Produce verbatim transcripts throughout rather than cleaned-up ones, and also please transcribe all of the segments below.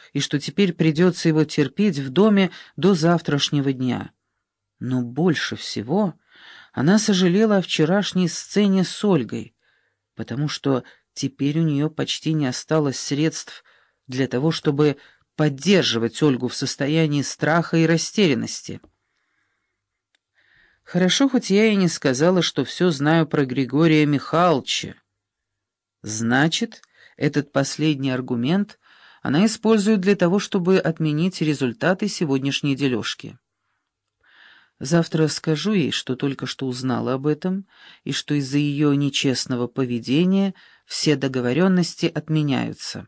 и что теперь придется его терпеть в доме до завтрашнего дня. Но больше всего она сожалела о вчерашней сцене с Ольгой, потому что теперь у нее почти не осталось средств для того, чтобы поддерживать Ольгу в состоянии страха и растерянности. Хорошо, хоть я и не сказала, что все знаю про Григория Михайловича. Значит, этот последний аргумент она использует для того, чтобы отменить результаты сегодняшней дележки. Завтра скажу ей, что только что узнала об этом, и что из-за ее нечестного поведения все договоренности отменяются.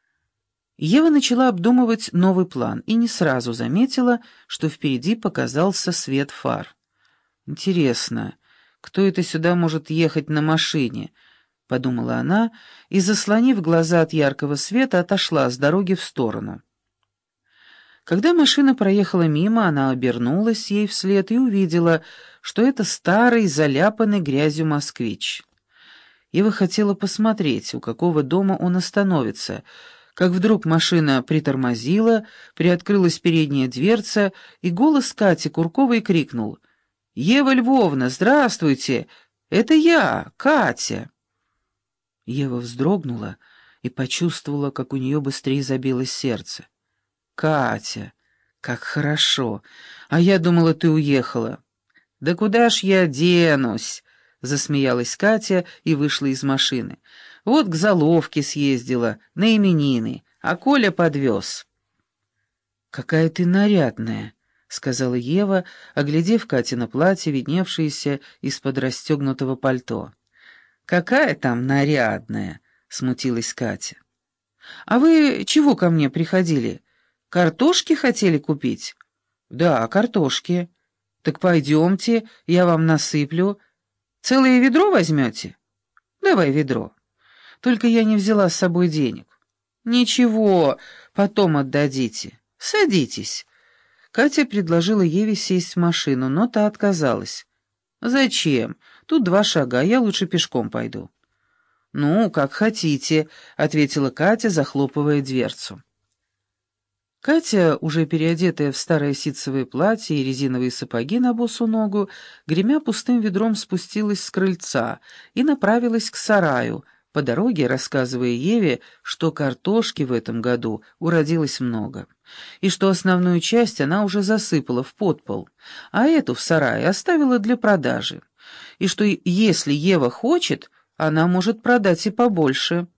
Ева начала обдумывать новый план и не сразу заметила, что впереди показался свет фар. «Интересно, кто это сюда может ехать на машине?» — подумала она и, заслонив глаза от яркого света, отошла с дороги в сторону. Когда машина проехала мимо, она обернулась ей вслед и увидела, что это старый, заляпанный грязью москвич. Ева хотела посмотреть, у какого дома он остановится, как вдруг машина притормозила, приоткрылась передняя дверца, и голос Кати Курковой крикнул: «Ева Львовна, здравствуйте! Это я, Катя!» Ева вздрогнула и почувствовала, как у нее быстрее забилось сердце. «Катя, как хорошо! А я думала, ты уехала». «Да куда ж я денусь?» — засмеялась Катя и вышла из машины. «Вот к Заловке съездила, на именины, а Коля подвез». «Какая ты нарядная!» — сказала Ева, оглядев Катино платье, видневшееся из-под расстегнутого пальто. «Какая там нарядная!» — смутилась Катя. «А вы чего ко мне приходили? Картошки хотели купить?» «Да, картошки. Так пойдемте, я вам насыплю. Целое ведро возьмете?» «Давай ведро. Только я не взяла с собой денег». «Ничего, потом отдадите. Садитесь». Катя предложила Еве сесть в машину, но та отказалась. «Зачем? Тут два шага, я лучше пешком пойду». «Ну, как хотите», — ответила Катя, захлопывая дверцу. Катя, уже переодетая в старое ситцевое платье и резиновые сапоги на босу ногу, гремя пустым ведром спустилась с крыльца и направилась к сараю, по дороге рассказывая Еве, что картошки в этом году уродилось много, и что основную часть она уже засыпала в подпол, а эту в сарае оставила для продажи, и что если Ева хочет, она может продать и побольше.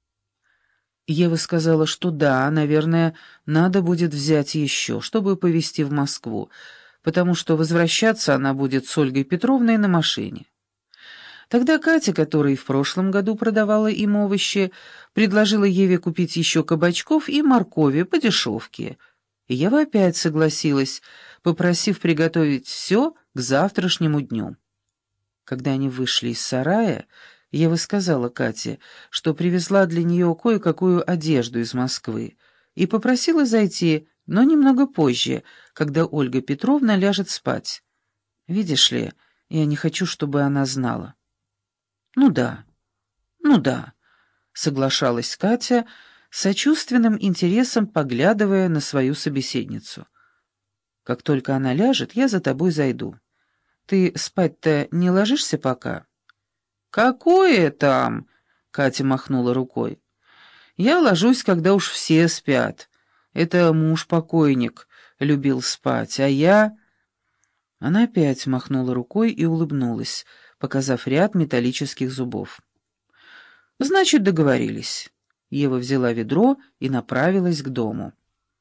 Ева сказала, что да, наверное, надо будет взять еще, чтобы повезти в Москву, потому что возвращаться она будет с Ольгой Петровной на машине. Тогда Катя, которая и в прошлом году продавала им овощи, предложила Еве купить еще кабачков и моркови по дешевке. И Ева опять согласилась, попросив приготовить все к завтрашнему дню. Когда они вышли из сарая, Ева сказала Кате, что привезла для нее кое-какую одежду из Москвы, и попросила зайти, но немного позже, когда Ольга Петровна ляжет спать. «Видишь ли, я не хочу, чтобы она знала». «Ну да, ну да», — соглашалась Катя, с сочувственным интересом поглядывая на свою собеседницу. «Как только она ляжет, я за тобой зайду. Ты спать-то не ложишься пока?» «Какое там?» — Катя махнула рукой. «Я ложусь, когда уж все спят. Это муж-покойник любил спать, а я...» Она опять махнула рукой и улыбнулась, показав ряд металлических зубов. «Значит, договорились». Ева взяла ведро и направилась к дому.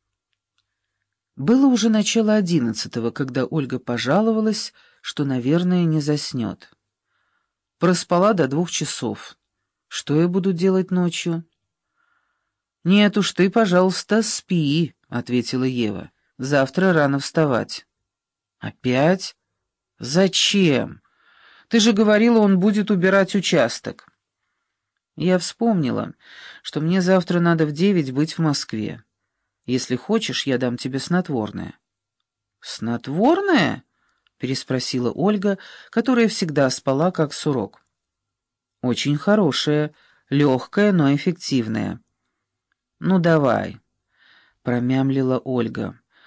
Было уже начало одиннадцатого, когда Ольга пожаловалась, что, наверное, не заснет. Проспала до двух часов. Что я буду делать ночью? «Нет уж, ты, пожалуйста, спи», — ответила Ева. «Завтра рано вставать». «Опять? Зачем? Ты же говорила, он будет убирать участок». «Я вспомнила, что мне завтра надо в девять быть в Москве. Если хочешь, я дам тебе снотворное». «Снотворное?» — переспросила Ольга, которая всегда спала как сурок. «Очень хорошее, легкое, но эффективное». «Ну, давай». промямлила Ольга.